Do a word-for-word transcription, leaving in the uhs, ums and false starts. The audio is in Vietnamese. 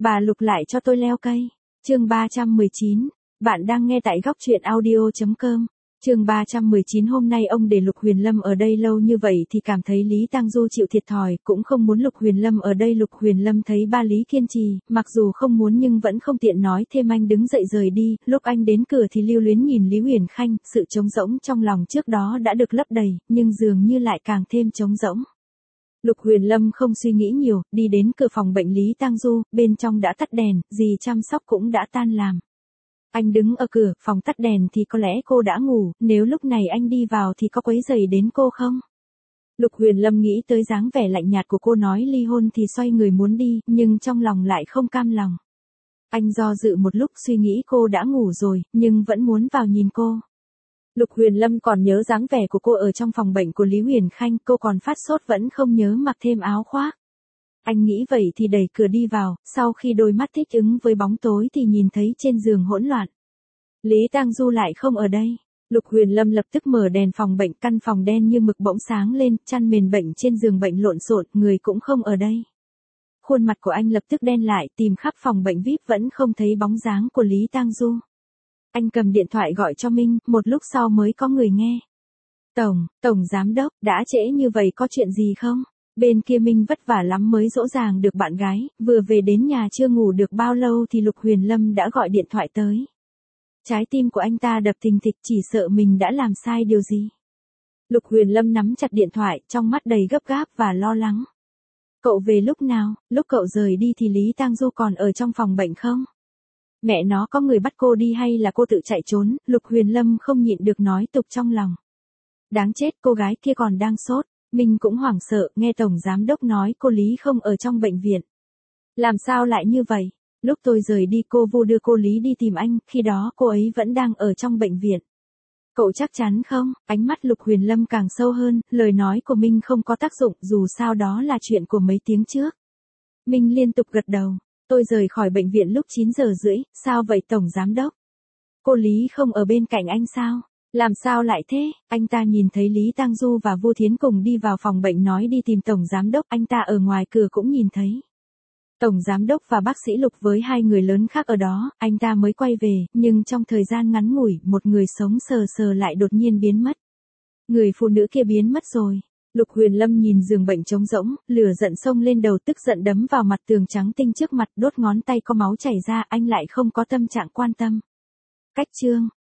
Bà Lục lại cho tôi leo cây. Chương ba trăm mười chín. Bạn đang nghe tại góc truyện audio chấm com. Chương ba trăm mười chín. Hôm nay ông để Lục Huyền Lâm ở đây lâu như vậy thì cảm thấy Lý Tang Du chịu thiệt thòi, cũng không muốn Lục Huyền Lâm ở đây. Lục Huyền Lâm thấy ba Lý kiên trì, mặc dù không muốn nhưng vẫn không tiện nói thêm. Anh đứng dậy rời đi. Lúc anh đến cửa thì lưu luyến nhìn Lý Huyền Khanh, sự trống rỗng trong lòng trước đó đã được lấp đầy, nhưng dường như lại càng thêm trống rỗng. Lục Huyền Lâm không suy nghĩ nhiều, đi đến cửa phòng bệnh Lý Tang Du, bên trong đã tắt đèn, dì chăm sóc cũng đã tan làm. Anh đứng ở cửa, phòng tắt đèn thì có lẽ cô đã ngủ, nếu lúc này anh đi vào thì có quấy rầy đến cô không? Lục Huyền Lâm nghĩ tới dáng vẻ lạnh nhạt của cô nói ly hôn thì xoay người muốn đi, nhưng trong lòng lại không cam lòng. Anh do dự một lúc suy nghĩ cô đã ngủ rồi, nhưng vẫn muốn vào nhìn cô. Lục Huyền Lâm còn nhớ dáng vẻ của cô ở trong phòng bệnh của Lý Huyền Khanh, cô còn phát sốt vẫn không nhớ mặc thêm áo khoác. Anh nghĩ vậy thì đẩy cửa đi vào, sau khi đôi mắt thích ứng với bóng tối thì nhìn thấy trên giường hỗn loạn. Lý Tang Du lại không ở đây. Lục Huyền Lâm lập tức mở đèn phòng bệnh, căn phòng đen như mực bỗng sáng lên, chăn mền bệnh trên giường bệnh lộn xộn, người cũng không ở đây. Khuôn mặt của anh lập tức đen lại, tìm khắp phòng bệnh vi ai pi vẫn không thấy bóng dáng của Lý Tang Du. Anh cầm điện thoại gọi cho Minh, một lúc sau mới có người nghe. Tổng, Tổng Giám Đốc, đã trễ như vậy có chuyện gì không? Bên kia Minh vất vả lắm mới dỗ dàng được bạn gái, vừa về đến nhà chưa ngủ được bao lâu thì Lục Huyền Lâm đã gọi điện thoại tới. Trái tim của anh ta đập thình thịch, chỉ sợ mình đã làm sai điều gì. Lục Huyền Lâm nắm chặt điện thoại, trong mắt đầy gấp gáp và lo lắng. Cậu về lúc nào? Lúc cậu rời đi thì Lý Tang Du còn ở trong phòng bệnh không? Mẹ nó, có người bắt cô đi hay là cô tự chạy trốn? Lục Huyền Lâm không nhịn được nói tục trong lòng. Đáng chết, cô gái kia còn đang sốt. Mình cũng hoảng sợ, nghe Tổng Giám Đốc nói cô Lý không ở trong bệnh viện. Làm sao lại như vậy? Lúc tôi rời đi cô Vu đưa cô Lý đi tìm anh, khi đó cô ấy vẫn đang ở trong bệnh viện. Cậu chắc chắn không? Ánh mắt Lục Huyền Lâm càng sâu hơn, lời nói của Minh không có tác dụng, dù sao đó là chuyện của mấy tiếng trước. Minh liên tục gật đầu. Tôi rời khỏi bệnh viện lúc chín giờ rưỡi, sao vậy Tổng Giám Đốc? Cô Lý không ở bên cạnh anh sao? Làm sao lại thế? Anh ta nhìn thấy Lý Tang Du và Vu Thiến cùng đi vào phòng bệnh nói đi tìm Tổng Giám Đốc, anh ta ở ngoài cửa cũng nhìn thấy. Tổng Giám Đốc và bác sĩ Lục với hai người lớn khác ở đó, anh ta mới quay về, nhưng trong thời gian ngắn ngủi, một người sống sờ sờ lại đột nhiên biến mất. Người phụ nữ kia biến mất rồi. Lục Huyền Lâm nhìn giường bệnh trống rỗng, lửa giận xông lên đầu, tức giận đấm vào mặt tường trắng tinh trước mặt, đốt ngón tay có máu chảy ra, anh lại không có tâm trạng quan tâm. Cách chương